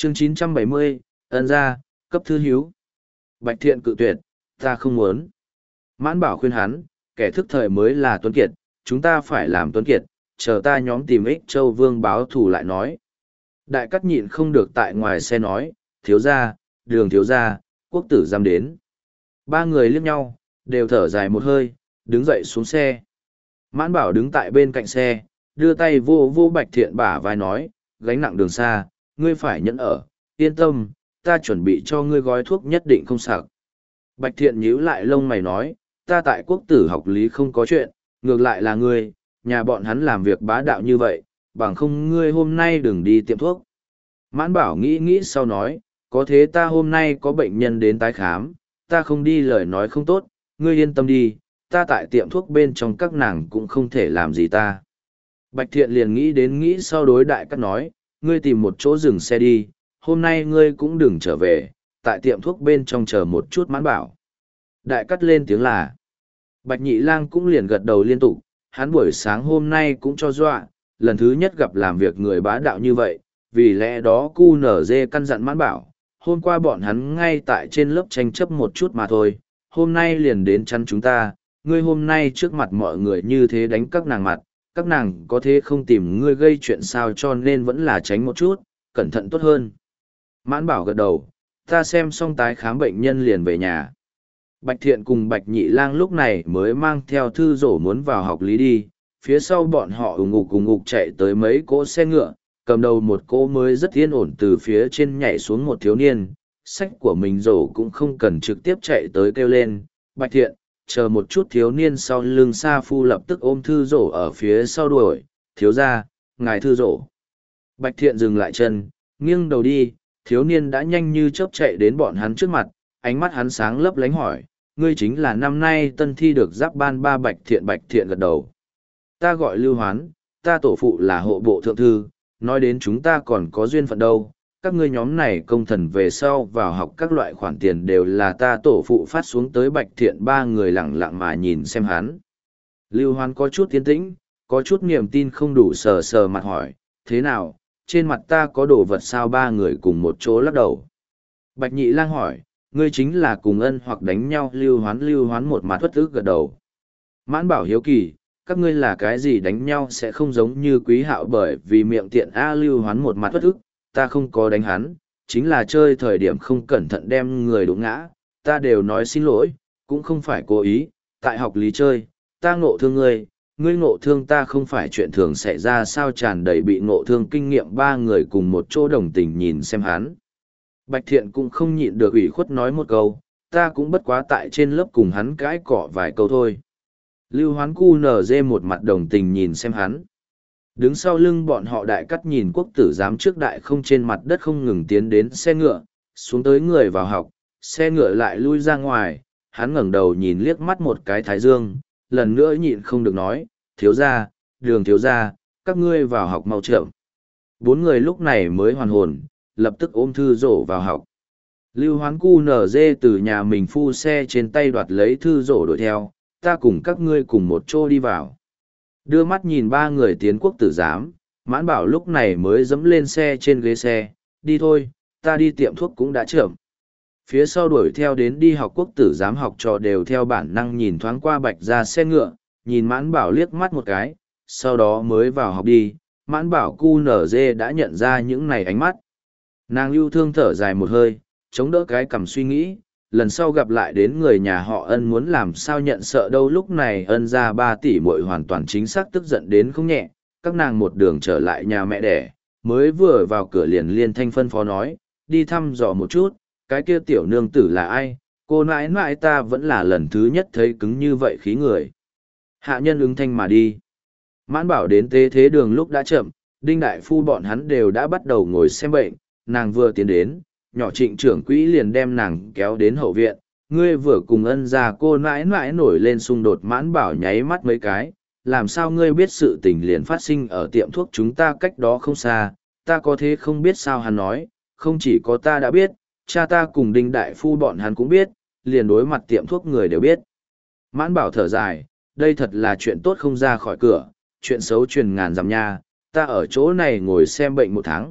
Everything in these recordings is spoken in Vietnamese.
Chương 970, ân gia, cấp thư hiếu. Bạch Thiện cự tuyệt, ta không muốn. Mãn Bảo khuyên hắn, kẻ thức thời mới là tuấn kiệt, chúng ta phải làm tuấn kiệt, chờ ta nhóm tìm Ích Châu Vương báo thù lại nói. Đại cắt nhịn không được tại ngoài xe nói, thiếu gia, đường thiếu gia, quốc tử giam đến. Ba người liếc nhau, đều thở dài một hơi, đứng dậy xuống xe. Mãn Bảo đứng tại bên cạnh xe, đưa tay vô vô Bạch Thiện bả vai nói, gánh nặng đường xa, ngươi phải nhẫn ở, yên tâm, ta chuẩn bị cho ngươi gói thuốc nhất định không sặc. Bạch Thiện nhíu lại lông mày nói, ta tại quốc tử học lý không có chuyện, ngược lại là ngươi, nhà bọn hắn làm việc bá đạo như vậy, bằng không ngươi hôm nay đừng đi tiệm thuốc. Mãn Bảo nghĩ nghĩ sau nói, có thế ta hôm nay có bệnh nhân đến tái khám, ta không đi lời nói không tốt, ngươi yên tâm đi, ta tại tiệm thuốc bên trong các nàng cũng không thể làm gì ta. Bạch Thiện liền nghĩ sau đối đại cắt nói, ngươi tìm một chỗ dừng xe đi, hôm nay ngươi cũng đừng trở về, tại tiệm thuốc bên trong chờ một chút. Mãn Bảo. Đại cắt lên tiếng là. Bạch Nhị Lang cũng liền gật đầu liên tục, hắn buổi sáng hôm nay cũng cho dọa, lần thứ nhất gặp làm việc người bá đạo như vậy, vì lẽ đó QNZ căn dặn Mãn Bảo, hôm qua bọn hắn ngay tại trên lớp tranh chấp một chút mà thôi, hôm nay liền đến chắn chúng ta, ngươi hôm nay trước mặt mọi người như thế đánh các nàng mặt, các nàng có thế không tìm ngươi gây chuyện sao, cho nên vẫn là tránh một chút, cẩn thận tốt hơn. Mãn Bảo gật đầu, ta xem xong tái khám bệnh nhân liền về nhà. Bạch Thiện cùng Bạch Nhị Lang lúc này mới mang theo thư rổ muốn vào học lý đi, phía sau bọn họ ủng ngục chạy tới mấy cỗ xe ngựa, cầm đầu một cỗ mới rất yên ổn từ phía trên nhảy xuống một thiếu niên, sách của mình rổ cũng không cần trực tiếp chạy tới kêu lên, Bạch Thiện, chờ một chút. Thiếu niên sau lưng Sa Phu lập tức ôm thư rổ ở phía sau đuổi, thiếu gia, ngài thư rổ. Bạch Thiện dừng lại chân, nghiêng đầu đi, thiếu niên đã nhanh như chớp chạy đến bọn hắn trước mặt, ánh mắt hắn sáng lấp lánh hỏi, ngươi chính là năm nay tân thi được giáp ban 3 Bạch Thiện. Bạch Thiện gật đầu. Ta gọi Lưu Hoán, ta tổ phụ là hộ bộ thượng thư, nói đến chúng ta còn có duyên phận đâu, các ngươi nhóm này công thần về sau vào học các loại khoản tiền đều là ta tổ phụ phát xuống tới. Bạch Thiện ba người lặng lặng mà nhìn xem hắn. Lưu Hoán có chút tiến tĩnh, có chút niềm tin không đủ, sờ sờ mặt hỏi, thế nào, trên mặt ta có đồ vật sao? Ba người cùng một chỗ lắc đầu. Bạch Nhị Lang hỏi, ngươi chính là cùng ân hoặc đánh nhau? Lưu Hoán một mặt uất ức gật đầu. Mãn Bảo hiếu kỳ, các ngươi là cái gì đánh nhau? Sẽ không giống như Quý Hạo bởi vì miệng tiện a. Lưu Hoán một mặt uất ức, ta không có đánh hắn, chính là chơi thời điểm không cẩn thận đem người đụng ngã, ta đều nói xin lỗi, cũng không phải cố ý, tại học lý chơi, ta ngộ thương ngươi, ngươi ngộ thương ta không phải chuyện thường xảy ra sao? Tràn đầy bị ngộ thương kinh nghiệm. Ba người cùng một chỗ đồng tình nhìn xem hắn. Bạch Thiện cũng không nhịn được ủy khuất nói một câu, ta cũng bất quá tại trên lớp cùng hắn cãi cọ vài câu thôi. Lưu Hoán QNZ một mặt đồng tình nhìn xem hắn. Đứng sau lưng bọn họ đại cắt nhìn quốc tử giám trước đại không trên mặt đất không ngừng tiến đến xe ngựa, xuống tới người vào học, xe ngựa lại lui ra ngoài, hắn ngẩng đầu nhìn liếc mắt một cái thái dương, lần nữa nhịn không được nói, thiếu gia, đường thiếu gia, các ngươi vào học mau chậm. Bốn người lúc này mới hoàn hồn, lập tức ôm thư rổ vào học. Lưu Hoán QNZ từ nhà mình phu xe trên tay đoạt lấy thư rổ đuổi theo, ta cùng các ngươi cùng một chỗ đi vào. Đưa mắt nhìn ba người tiến quốc tử giám, Mãn Bảo lúc này mới dẫm lên xe trên ghế xe, đi thôi, ta đi tiệm thuốc cũng đã chậm. Phía sau đuổi theo đến đi học quốc tử giám học trò đều theo bản năng nhìn thoáng qua Bạch ra xe ngựa, nhìn Mãn Bảo liếc mắt một cái, sau đó mới vào học đi. Mãn Bảo QNZ đã nhận ra những này ánh mắt. Nàng yêu thương thở dài một hơi, chống đỡ cái cằm suy nghĩ, lần sau gặp lại đến người nhà họ Ân muốn làm sao nhận sợ đâu. Lúc này Ân ra 3 tỷ muội hoàn toàn chính xác tức giận đến không nhẹ, các nàng một đường trở lại nhà mẹ đẻ, mới vừa vào cửa liền liên thanh phân phó nói, đi thăm dò một chút, cái kia tiểu nương tử là ai, cô nãi nãi ta vẫn là lần thứ nhất thấy cứng như vậy khí người. Hạ nhân ứng thanh mà đi. Mãn Bảo đến tế thế đường lúc đã chậm, Đinh Đại Phu bọn hắn đều đã bắt đầu ngồi xem bệnh, nàng vừa tiến đến, nhỏ Trịnh trưởng quỹ liền đem nàng kéo đến hậu viện, ngươi vừa cùng Ân ra cô nãi nãi nổi lên xung đột. Mãn Bảo nháy mắt mấy cái, làm sao ngươi biết sự tình liền phát sinh ở tiệm thuốc chúng ta cách đó không xa, ta có thế không biết sao? Hắn nói, không chỉ có ta đã biết, cha ta cùng Đinh Đại Phu bọn hắn cũng biết, liền đối mặt tiệm thuốc người đều biết. Mãn Bảo thở dài, đây thật là chuyện tốt không ra khỏi cửa, chuyện xấu truyền ngàn dặm nha, ta ở chỗ này ngồi xem bệnh 1 tháng,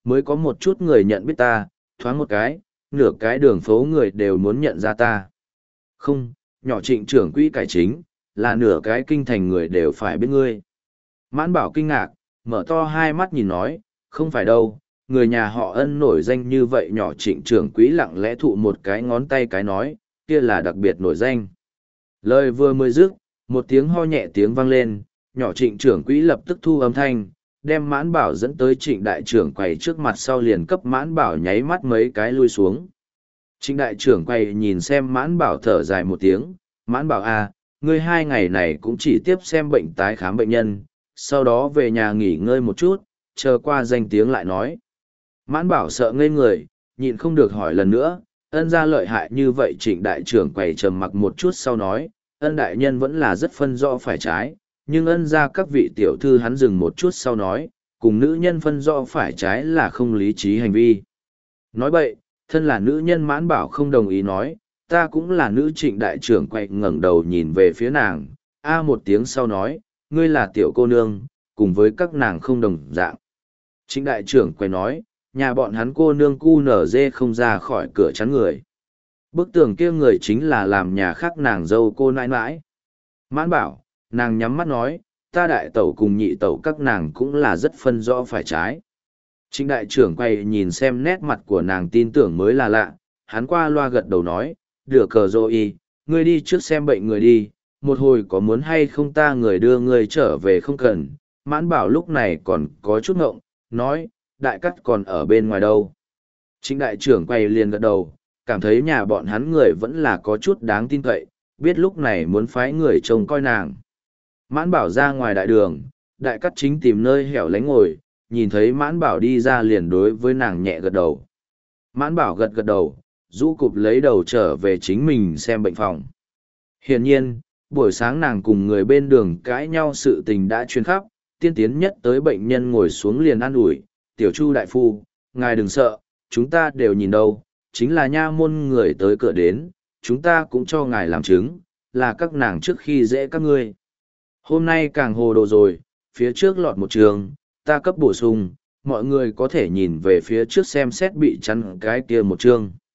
mới có một chút người nhận biết ta, thoáng một cái, nửa cái đường phố người đều muốn nhận ra ta. Không, nhỏ Trịnh trưởng quỹ cải chính, là nửa cái kinh thành người đều phải biết ngươi. Mãn Bảo kinh ngạc, mở to hai mắt nhìn nói, không phải đâu, người nhà họ Ân nổi danh như vậy. Nhỏ Trịnh trưởng quỹ lặng lẽ thụ một cái ngón tay cái nói, kia là đặc biệt nổi danh. Lời vừa mới dứt, một tiếng ho nhẹ tiếng vang lên, nhỏ Trịnh trưởng quỹ lập tức thu âm thanh, đem Mãn Bảo dẫn tới Trịnh đại trưởng quầy trước mặt, sau liền cấp Mãn Bảo nháy mắt mấy cái lui xuống. Trịnh đại trưởng quầy nhìn xem Mãn Bảo thở dài một tiếng, Mãn Bảo à, ngươi 2 ngày này cũng chỉ tiếp xem bệnh tái khám bệnh nhân, sau đó về nhà nghỉ ngơi một chút, chờ qua danh tiếng lại nói. Mãn Bảo sợ ngây người, nhịn không được hỏi lần nữa, Ân gia lợi hại như vậy. Trịnh đại trưởng quầy trầm mặc một chút sau nói, Ân đại nhân vẫn là rất phân rõ phải trái, nhưng Ân gia các vị tiểu thư. Hắn dừng một chút sau nói, cùng nữ nhân phân rõ phải trái là không lý trí hành vi. Nói bậy, thân là nữ nhân. Mãn Bảo không đồng ý nói, ta cũng là nữ. Trịnh đại trưởng quay ngẩng đầu nhìn về phía nàng, một tiếng sau nói, ngươi là tiểu cô nương, cùng với các nàng không đồng dạng. Trịnh đại trưởng quay nói, nhà bọn hắn cô nương cu nở dê không ra khỏi cửa chắn người. Bức tường kia người chính là làm nhà khác nàng dâu cô nãi nãi. Mãn Bảo, nàng nhắm mắt nói, ta đại tẩu cùng nhị tẩu các nàng cũng là rất phân rõ phải trái. Trịnh đại trưởng quay nhìn xem nét mặt của nàng, tin tưởng mới là lạ, hắn qua loa gật đầu nói, được cờ rồi y, ngươi đi trước xem bệnh người đi, một hồi có muốn hay không ta người đưa ngươi trở về không cần. Mãn Bảo lúc này còn có chút ngộng, nói, đại cắt còn ở bên ngoài đâu. Trịnh đại trưởng quay liền gật đầu, cảm thấy nhà bọn hắn người vẫn là có chút đáng tin cậy, biết lúc này muốn phái người trông coi nàng. Mãn Bảo ra ngoài đại đường, đại cắt chính tìm nơi hẻo lánh ngồi, nhìn thấy Mãn Bảo đi ra liền đối với nàng nhẹ gật đầu. Mãn Bảo gật gật đầu, rũ cụp lấy đầu trở về chính mình xem bệnh phòng. Hiển nhiên, buổi sáng nàng cùng người bên đường cãi nhau sự tình đã truyền khắp, tiên tiến nhất tới bệnh nhân ngồi xuống liền an ủi, tiểu Chu đại phu, ngài đừng sợ, chúng ta đều nhìn đâu, chính là nha môn người tới cửa đến, chúng ta cũng cho ngài làm chứng, là các nàng trước khi dễ các ngươi. Hôm nay càng hồ đồ rồi, phía trước lọt một trường, ta cấp bổ sung, mọi người có thể nhìn về phía trước xem xét bị chắn cái kia một chương.